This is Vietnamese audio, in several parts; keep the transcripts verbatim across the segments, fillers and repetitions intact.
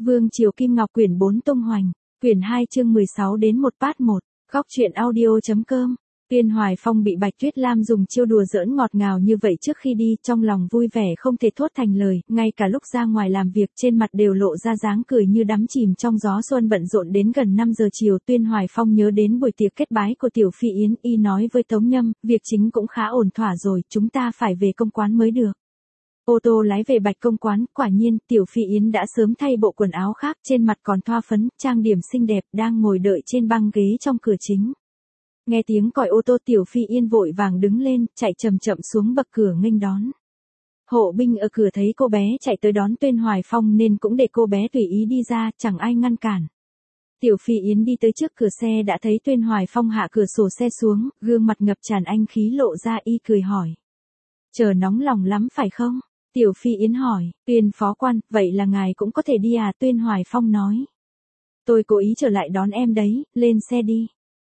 Vương triều Kim Ngọc quyển bốn tung hoành, quyển hai chương mười sáu đến một part một, góc truyện audio.com. Tuyên Hoài Phong bị Bạch Tuyết Lam dùng chiêu đùa giỡn ngọt ngào như vậy trước khi đi, trong lòng vui vẻ không thể thốt thành lời, ngay cả lúc ra ngoài làm việc trên mặt đều lộ ra dáng cười như đắm chìm trong gió xuân. Bận rộn đến gần năm giờ chiều, Tuyên Hoài Phong nhớ đến buổi tiệc kết bái của Tiểu Phi Yến, y nói với Tống Nhâm, việc chính cũng khá ổn thỏa rồi, chúng ta phải về công quán mới được. Ô tô lái về Bạch công quán, quả nhiên, Tiểu Phi Yến đã sớm thay bộ quần áo khác, trên mặt còn thoa phấn, trang điểm xinh đẹp, đang ngồi đợi trên băng ghế trong cửa chính. Nghe tiếng còi ô tô, Tiểu Phi Yên vội vàng đứng lên, chạy chậm chậm xuống bậc cửa nghênh đón. Hộ binh ở cửa thấy cô bé chạy tới đón Tuyên Hoài Phong nên cũng để cô bé tùy ý đi ra, chẳng ai ngăn cản. Tiểu Phi Yến đi tới trước cửa xe đã thấy Tuyên Hoài Phong hạ cửa sổ xe xuống, gương mặt ngập tràn anh khí lộ ra, y cười hỏi. Chờ nóng lòng lắm phải không? Tiểu Phi Yến hỏi. Tuyên phó quan, vậy là ngài cũng có thể đi à? Tuyên Hoài Phong nói. Tôi cố ý trở lại đón em đấy, lên xe đi.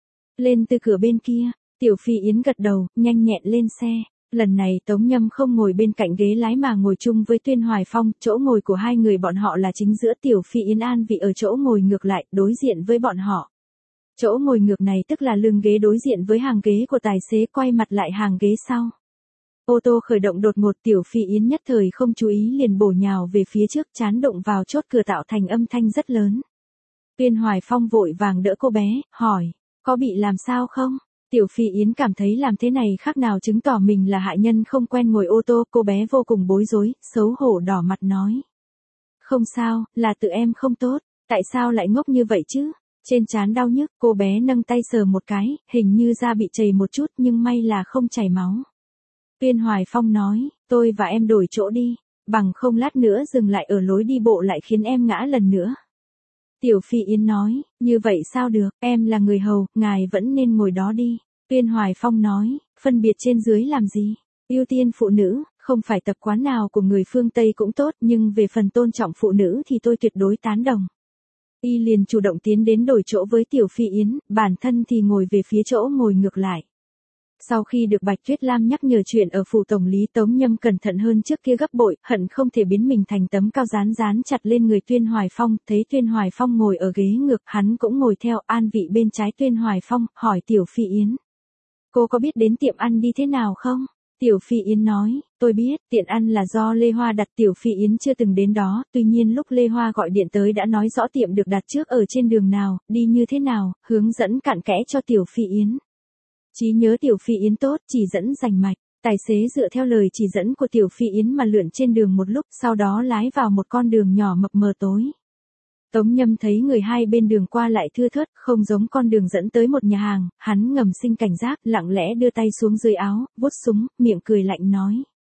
Lên từ cửa bên kia, Tiểu Phi Yến gật đầu, nhanh nhẹn lên xe. Lần này Tống Nhâm không ngồi bên cạnh ghế lái mà ngồi chung với Tuyên Hoài Phong, chỗ ngồi của hai người bọn họ là chính giữa. Tiểu Phi Yến an vị ở chỗ ngồi ngược lại, đối diện với bọn họ. Chỗ ngồi ngược này tức là lưng ghế đối diện với hàng ghế của tài xế, quay mặt lại hàng ghế sau. Ô tô khởi động đột ngột, Tiểu Phi Yến nhất thời không chú ý liền bổ nhào về phía trước, trán đụng vào chốt cửa tạo thành âm thanh rất lớn. Tuyên Hoài Phong vội vàng đỡ cô bé, hỏi. Có bị làm sao không? Tiểu Phi Yến cảm thấy làm thế này khác nào chứng tỏ mình là hại nhân không quen ngồi ô tô, cô bé vô cùng bối rối, xấu hổ đỏ mặt nói. Không sao, là tự em không tốt, tại sao lại ngốc như vậy chứ? Trên trán đau nhức, cô bé nâng tay sờ một cái, hình như da bị chảy một chút nhưng may là không chảy máu. Tuyên Hoài Phong nói, tôi và em đổi chỗ đi, bằng không lát nữa dừng lại ở lối đi bộ lại khiến em ngã lần nữa. Tiểu Phi Yến nói, như vậy sao được, em là người hầu, ngài vẫn nên ngồi đó đi. Tuyên Hoài Phong nói, phân biệt trên dưới làm gì, ưu tiên phụ nữ, không phải tập quán nào của người phương Tây cũng tốt, nhưng về phần tôn trọng phụ nữ thì tôi tuyệt đối tán đồng. Y liền chủ động tiến đến đổi chỗ với Tiểu Phi Yến, bản thân thì ngồi về phía chỗ ngồi ngược lại. Sau khi được Bạch Tuyết Lam nhắc nhở chuyện ở phủ tổng lý, Tống Nhâm cẩn thận hơn trước kia gấp bội, hận không thể biến mình thành tấm cao dán dán chặt lên người Tuyên Hoài Phong. Thấy Tuyên Hoài Phong ngồi ở ghế ngược, hắn cũng ngồi theo, an vị bên trái Tuyên Hoài Phong, hỏi Tiểu Phi Yến. Cô có biết đến tiệm ăn đi thế nào không? Tiểu Phi Yến nói, tôi biết, tiệm ăn là do Lê Hoa đặt. Tiểu Phi Yến chưa từng đến đó, tuy nhiên lúc Lê Hoa gọi điện tới đã nói rõ tiệm được đặt trước ở trên đường nào, đi như thế nào, hướng dẫn cặn kẽ cho Tiểu Phi Yến. Trí nhớ Tiểu Phi Yến tốt, chỉ dẫn rành mạch, tài xế dựa theo lời chỉ dẫn của Tiểu Phi Yến mà lượn trên đường một lúc, sau đó lái vào một con đường nhỏ mập mờ tối. Tống Nhâm thấy người hai bên đường qua lại thưa thớt, không giống con đường dẫn tới một nhà hàng, hắn ngầm sinh cảnh giác, lặng lẽ đưa tay xuống dưới áo, vuốt súng, miệng cười lạnh nói.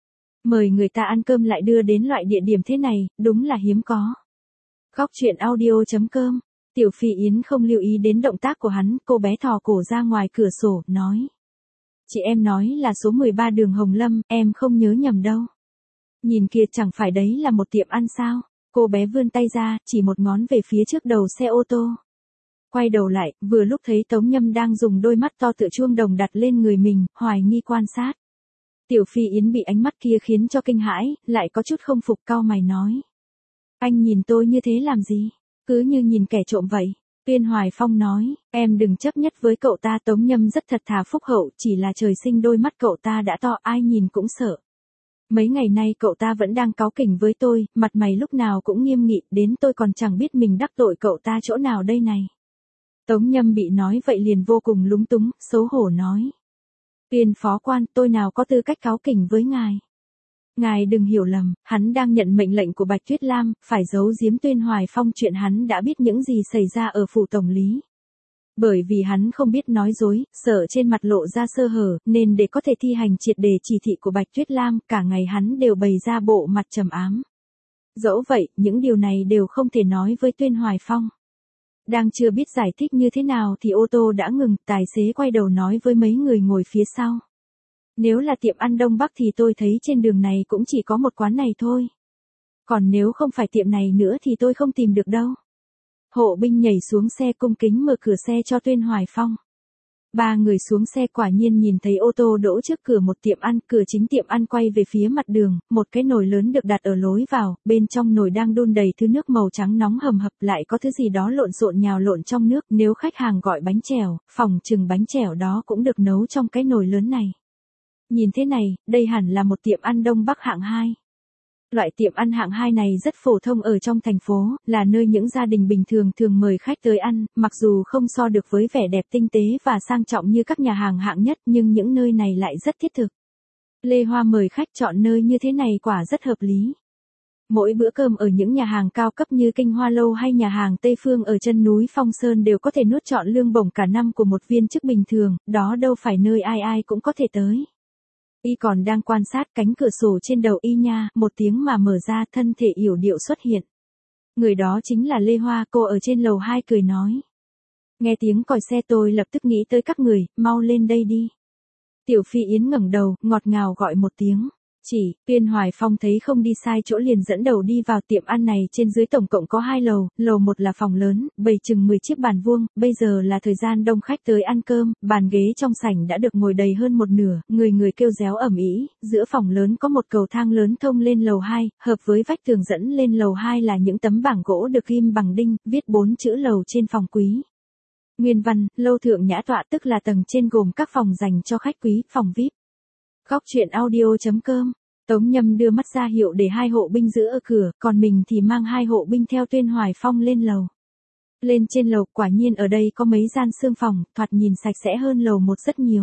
Mời người ta ăn cơm lại đưa đến loại địa điểm thế này, đúng là hiếm có. Góc truyện audio.com. Tiểu Phi Yến không lưu ý đến động tác của hắn, cô bé thò cổ ra ngoài cửa sổ, nói. Chị em nói là số mười ba đường Hồng Lâm, em không nhớ nhầm đâu. Nhìn kìa, chẳng phải đấy là một tiệm ăn sao? Cô bé vươn tay ra, chỉ một ngón về phía trước đầu xe ô tô. Quay đầu lại, vừa lúc thấy Tống Nhâm đang dùng đôi mắt to tựa chuông đồng đặt lên người mình, hoài nghi quan sát. Tiểu Phi Yến bị ánh mắt kia khiến cho kinh hãi, lại có chút không phục, cau mày nói. Anh nhìn tôi như thế làm gì? Cứ như nhìn kẻ trộm vậy. Tuyên Hoài Phong nói, em đừng chấp nhất với cậu ta. Tống Nhâm rất thật thà phúc hậu, chỉ là trời sinh đôi mắt cậu ta đã to, ai nhìn cũng sợ. Mấy ngày nay cậu ta vẫn đang cáu kỉnh với tôi, mặt mày lúc nào cũng nghiêm nghị, đến tôi còn chẳng biết mình đắc tội cậu ta chỗ nào đây này. Tống Nhâm bị nói vậy liền vô cùng lúng túng, xấu hổ nói. Tuyên phó quan, tôi nào có tư cách cáu kỉnh với ngài. Ngài đừng hiểu lầm, hắn đang nhận mệnh lệnh của Bạch Tuyết Lam, phải giấu giếm Tuyên Hoài Phong chuyện hắn đã biết những gì xảy ra ở phủ tổng lý. Bởi vì hắn không biết nói dối, sợ trên mặt lộ ra sơ hở, nên để có thể thi hành triệt để chỉ thị của Bạch Tuyết Lam, cả ngày hắn đều bày ra bộ mặt trầm ám. Dẫu vậy, những điều này đều không thể nói với Tuyên Hoài Phong. Đang chưa biết giải thích như thế nào thì ô tô đã ngừng, tài xế quay đầu nói với mấy người ngồi phía sau. Nếu là tiệm ăn Đông Bắc thì tôi thấy trên đường này cũng chỉ có một quán này thôi. Còn nếu không phải tiệm này nữa thì tôi không tìm được đâu. Hộ binh nhảy xuống xe cung kính mở cửa xe cho Tuyên Hoài Phong. Ba người xuống xe quả nhiên nhìn thấy ô tô đỗ trước cửa một tiệm ăn, cửa chính tiệm ăn quay về phía mặt đường, một cái nồi lớn được đặt ở lối vào, bên trong nồi đang đun đầy thứ nước màu trắng nóng hầm hập, lại có thứ gì đó lộn xộn nhào lộn trong nước, nếu khách hàng gọi bánh chèo, phòng chừng bánh chèo đó cũng được nấu trong cái nồi lớn này. Nhìn thế này, đây hẳn là một tiệm ăn Đông Bắc hạng hai. Loại tiệm ăn hạng hai này rất phổ thông ở trong thành phố, là nơi những gia đình bình thường thường mời khách tới ăn, mặc dù không so được với vẻ đẹp tinh tế và sang trọng như các nhà hàng hạng nhất, nhưng những nơi này lại rất thiết thực. Lê Hoa mời khách chọn nơi như thế này quả rất hợp lý. Mỗi bữa cơm ở những nhà hàng cao cấp như Kinh Hoa Lâu hay nhà hàng Tây Phương ở chân núi Phong Sơn đều có thể nuốt trọn lương bổng cả năm của một viên chức bình thường, đó đâu phải nơi ai ai cũng có thể tới. Y còn đang quan sát cánh cửa sổ trên đầu y nha, một tiếng mà mở ra, thân thể yểu điệu xuất hiện. Người đó chính là Lê Hoa, cô ở trên lầu hai cười nói. Nghe tiếng còi xe tôi lập tức nghĩ tới các người, mau lên đây đi. Tiểu Phi Yến ngẩng đầu, ngọt ngào gọi một tiếng. Chỉ, Tuyên Hoài Phong thấy không đi sai chỗ liền dẫn đầu đi vào tiệm ăn này, trên dưới tổng cộng có hai lầu, lầu một là phòng lớn, bày chừng mười chiếc bàn vuông, bây giờ là thời gian đông khách tới ăn cơm, bàn ghế trong sảnh đã được ngồi đầy hơn một nửa, người người kêu réo ầm ĩ, giữa phòng lớn có một cầu thang lớn thông lên lầu hai, hợp với vách tường dẫn lên lầu hai là những tấm bảng gỗ được ghim bằng đinh, viết bốn chữ lầu trên phòng quý. Nguyên văn, lâu thượng nhã tọa tức là tầng trên gồm các phòng dành cho khách quý, phòng vi ai pi. Góc truyện audio chấm com. Tống Nhâm đưa mắt ra hiệu để hai hộ binh giữ ở cửa, còn mình thì mang hai hộ binh theo Tuyên Hoài Phong lên lầu. Lên trên lầu, quả nhiên ở đây có mấy gian xương phòng, thoạt nhìn sạch sẽ hơn lầu một rất nhiều.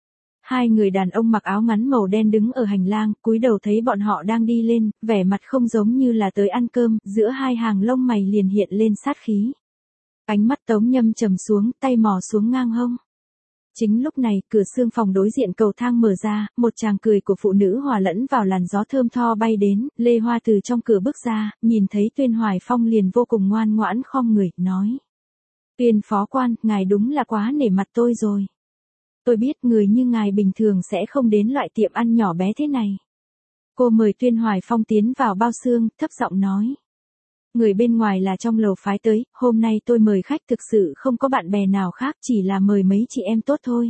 Hai người đàn ông mặc áo ngắn màu đen đứng ở hành lang, cúi đầu thấy bọn họ đang đi lên, vẻ mặt không giống như là tới ăn cơm, giữa hai hàng lông mày liền hiện lên sát khí. Ánh mắt Tống Nhâm trầm xuống, tay mò xuống ngang hông. Chính lúc này, cửa xương phòng đối diện cầu thang mở ra, một tràng cười của phụ nữ hòa lẫn vào làn gió thơm tho bay đến, Lê Hoa từ trong cửa bước ra, nhìn thấy Tuyên Hoài Phong liền vô cùng ngoan ngoãn khom người, nói. Tuyên phó quan, ngài đúng là quá nể mặt tôi rồi. Tôi biết người như ngài bình thường sẽ không đến loại tiệm ăn nhỏ bé thế này. Cô mời Tuyên Hoài Phong tiến vào bao xương, thấp giọng nói. Người bên ngoài là trong lầu phái tới, hôm nay tôi mời khách thực sự không có bạn bè nào khác, chỉ là mời mấy chị em tốt thôi.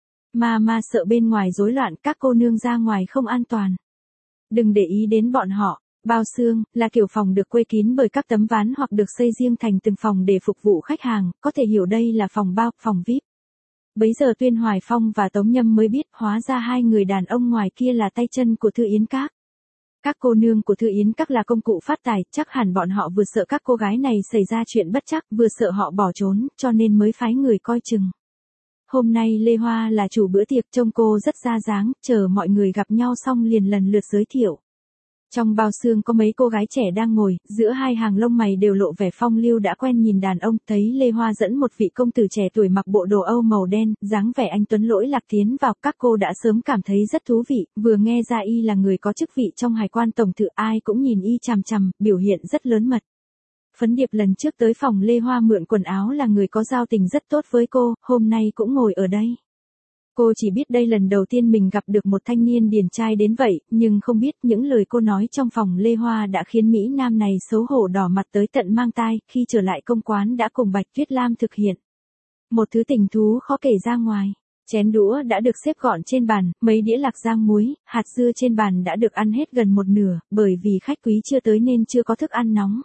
Mà mà sợ bên ngoài rối loạn, các cô nương ra ngoài không an toàn. Đừng để ý đến bọn họ. Bao xương, là kiểu phòng được quây kín bởi các tấm ván hoặc được xây riêng thành từng phòng để phục vụ khách hàng, có thể hiểu đây là phòng bao, phòng vi ai pi. Bấy giờ Tuyên Hoài Phong và Tống Nhâm mới biết, hóa ra hai người đàn ông ngoài kia là tay chân của Thư Yến Các. Các cô nương của Thư Yến Các là công cụ phát tài, chắc hẳn bọn họ vừa sợ các cô gái này xảy ra chuyện bất trắc, vừa sợ họ bỏ trốn, cho nên mới phái người coi chừng. Hôm nay Lê Hoa là chủ bữa tiệc, trông cô rất ra dáng, chờ mọi người gặp nhau xong liền lần lượt giới thiệu. Trong bao xương có mấy cô gái trẻ đang ngồi, giữa hai hàng lông mày đều lộ vẻ phong lưu đã quen nhìn đàn ông, thấy Lê Hoa dẫn một vị công tử trẻ tuổi mặc bộ đồ Âu màu đen, dáng vẻ anh tuấn lỗi lạc tiến vào, các cô đã sớm cảm thấy rất thú vị, vừa nghe ra y là người có chức vị trong hải quan tổng thự, ai cũng nhìn y chằm chằm, biểu hiện rất lớn mật. Phấn Điệp lần trước tới phòng Lê Hoa mượn quần áo là người có giao tình rất tốt với cô, hôm nay cũng ngồi ở đây. Cô chỉ biết đây lần đầu tiên mình gặp được một thanh niên điển trai đến vậy, nhưng không biết những lời cô nói trong phòng Lê Hoa đã khiến Mỹ Nam này xấu hổ đỏ mặt tới tận mang tai, khi trở lại công quán đã cùng Bạch Tuyết Lam thực hiện. Một thứ tình thú khó kể ra ngoài, chén đũa đã được xếp gọn trên bàn, mấy đĩa lạc rang muối, hạt dưa trên bàn đã được ăn hết gần một nửa, bởi vì khách quý chưa tới nên chưa có thức ăn nóng.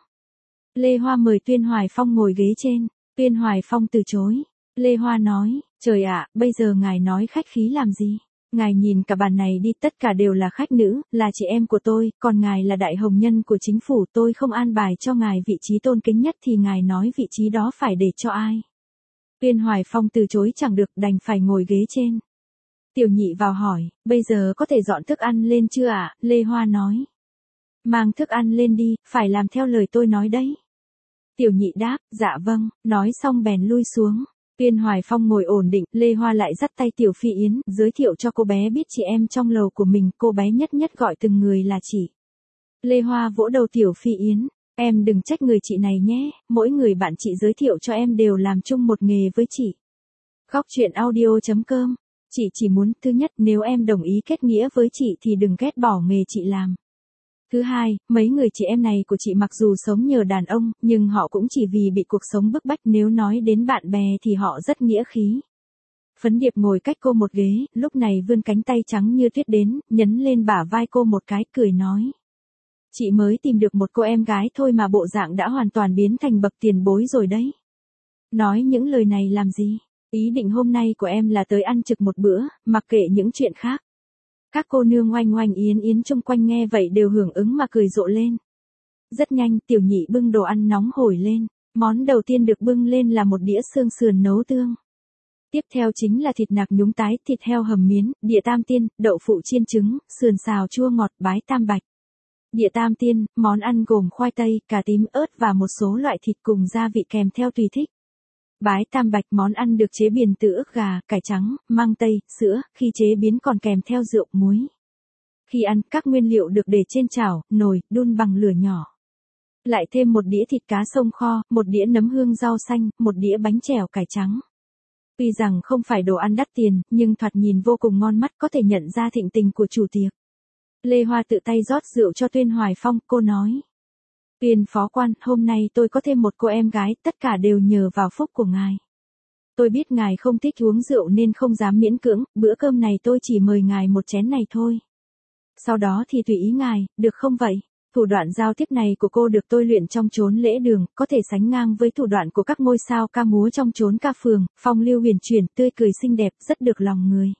Lê Hoa mời Tuyên Hoài Phong ngồi ghế trên, Tuyên Hoài Phong từ chối. Lê Hoa nói, trời ạ, bây giờ ngài nói khách khí làm gì? Ngài nhìn cả bàn này đi, tất cả đều là khách nữ, là chị em của tôi, còn ngài là đại hồng nhân của chính phủ, tôi không an bài cho ngài vị trí tôn kính nhất thì ngài nói vị trí đó phải để cho ai? Tuyên Hoài Phong từ chối chẳng được, đành phải ngồi ghế trên. Tiểu Nhị vào hỏi, bây giờ có thể dọn thức ăn lên chưa ạ? Lê Hoa nói. Mang thức ăn lên đi, phải làm theo lời tôi nói đấy. Tiểu Nhị đáp, dạ vâng, nói xong bèn lui xuống. Tuyên Hoài Phong ngồi ổn định, Lê Hoa lại dắt tay Tiểu Phi Yến, giới thiệu cho cô bé biết chị em trong lầu của mình, cô bé nhất nhất gọi từng người là chị. Lê Hoa vỗ đầu Tiểu Phi Yến, em đừng trách người chị này nhé, mỗi người bạn chị giới thiệu cho em đều làm chung một nghề với chị. Góc truyện audio chấm com, chị chỉ muốn, thứ nhất, nếu em đồng ý kết nghĩa với chị thì đừng ghét bỏ nghề chị làm. Thứ hai, mấy người chị em này của chị mặc dù sống nhờ đàn ông, nhưng họ cũng chỉ vì bị cuộc sống bức bách, nếu nói đến bạn bè thì họ rất nghĩa khí. Phấn Điệp ngồi cách cô một ghế, lúc này vươn cánh tay trắng như tuyết đến, nhấn lên bả vai cô một cái, cười nói. Chị mới tìm được một cô em gái thôi mà bộ dạng đã hoàn toàn biến thành bậc tiền bối rồi đấy. Nói những lời này làm gì? Ý định hôm nay của em là tới ăn trực một bữa, mặc kệ những chuyện khác. Các cô nương oanh oanh yến yến chung quanh nghe vậy đều hưởng ứng mà cười rộ lên. Rất nhanh, Tiểu Nhị bưng đồ ăn nóng hổi lên. Món đầu tiên được bưng lên là một đĩa xương sườn nấu tương. Tiếp theo chính là thịt nạc nhúng tái, thịt heo hầm miến, địa tam tiên, đậu phụ chiên trứng, sườn xào chua ngọt, bái tam bạch. Địa tam tiên, món ăn gồm khoai tây, cà tím, ớt và một số loại thịt cùng gia vị kèm theo tùy thích. Bái tam bạch, món ăn được chế biến từ ức gà, cải trắng, măng tây, sữa, khi chế biến còn kèm theo rượu, muối. Khi ăn, các nguyên liệu được để trên chảo, nồi, đun bằng lửa nhỏ. Lại thêm một đĩa thịt cá sông kho, một đĩa nấm hương rau xanh, một đĩa bánh chèo cải trắng. Tuy rằng không phải đồ ăn đắt tiền, nhưng thoạt nhìn vô cùng ngon mắt, có thể nhận ra thịnh tình của chủ tiệc. Lê Hoa tự tay rót rượu cho Tuyên Hoài Phong, cô nói. Tuyên phó quan, hôm nay tôi có thêm một cô em gái, tất cả đều nhờ vào phúc của ngài. Tôi biết ngài không thích uống rượu nên không dám miễn cưỡng, bữa cơm này tôi chỉ mời ngài một chén này thôi. Sau đó thì tùy ý ngài, được không vậy? Thủ đoạn giao tiếp này của cô được tôi luyện trong chốn lễ đường, có thể sánh ngang với thủ đoạn của các ngôi sao ca múa trong chốn ca phường, phong lưu huyền chuyển, tươi cười xinh đẹp, rất được lòng người.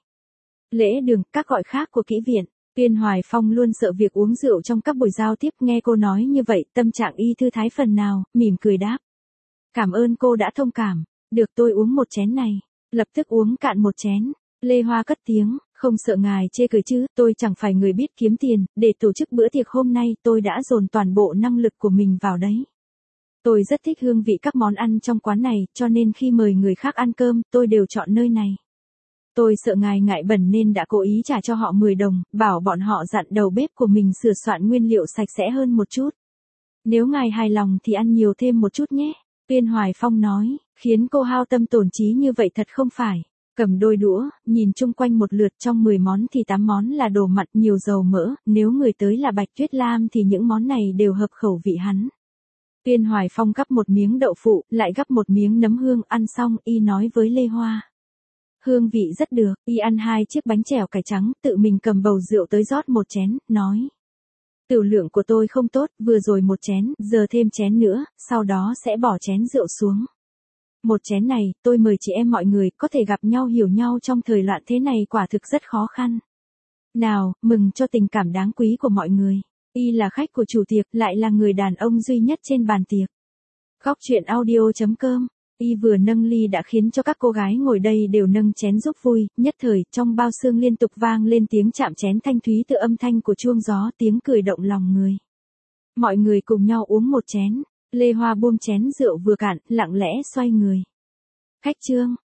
Lễ đường, các gọi khác của kỹ viện. Tuyên Hoài Phong luôn sợ việc uống rượu trong các buổi giao tiếp, nghe cô nói như vậy, tâm trạng y thư thái phần nào, mỉm cười đáp. Cảm ơn cô đã thông cảm, được tôi uống một chén này, lập tức uống cạn một chén. Lê Hoa cất tiếng, không sợ ngài chê cười chứ, tôi chẳng phải người biết kiếm tiền, để tổ chức bữa tiệc hôm nay tôi đã dồn toàn bộ năng lực của mình vào đấy. Tôi rất thích hương vị các món ăn trong quán này, cho nên khi mời người khác ăn cơm, tôi đều chọn nơi này. Tôi sợ ngài ngại bẩn nên đã cố ý trả cho họ mười đồng, bảo bọn họ dặn đầu bếp của mình sửa soạn nguyên liệu sạch sẽ hơn một chút. Nếu ngài hài lòng thì ăn nhiều thêm một chút nhé. Tuyên Hoài Phong nói, khiến cô hao tâm tổn trí như vậy thật không phải. Cầm đôi đũa, nhìn chung quanh một lượt, trong mười món thì tám món là đồ mặn nhiều dầu mỡ, nếu người tới là Bạch Tuyết Lam thì những món này đều hợp khẩu vị hắn. Tuyên Hoài Phong gắp một miếng đậu phụ, lại gắp một miếng nấm hương, ăn xong y nói với Lê Hoa. Hương vị rất được, y ăn hai chiếc bánh chèo cải trắng, tự mình cầm bầu rượu tới rót một chén, nói. Tửu lượng của tôi không tốt, vừa rồi một chén, giờ thêm chén nữa, sau đó sẽ bỏ chén rượu xuống. Một chén này, tôi mời chị em mọi người, có thể gặp nhau hiểu nhau trong thời loạn thế này quả thực rất khó khăn. Nào, mừng cho tình cảm đáng quý của mọi người. Y là khách của chủ tiệc, lại là người đàn ông duy nhất trên bàn tiệc. Góc truyện audio chấm com. Y vừa nâng ly đã khiến cho các cô gái ngồi đây đều nâng chén giúp vui, nhất thời, trong bao xương liên tục vang lên tiếng chạm chén thanh thúy từ âm thanh của chuông gió, tiếng cười động lòng người. Mọi người cùng nhau uống một chén, Lê Hoa buông chén rượu vừa cạn, lặng lẽ xoay người. Khách Trương,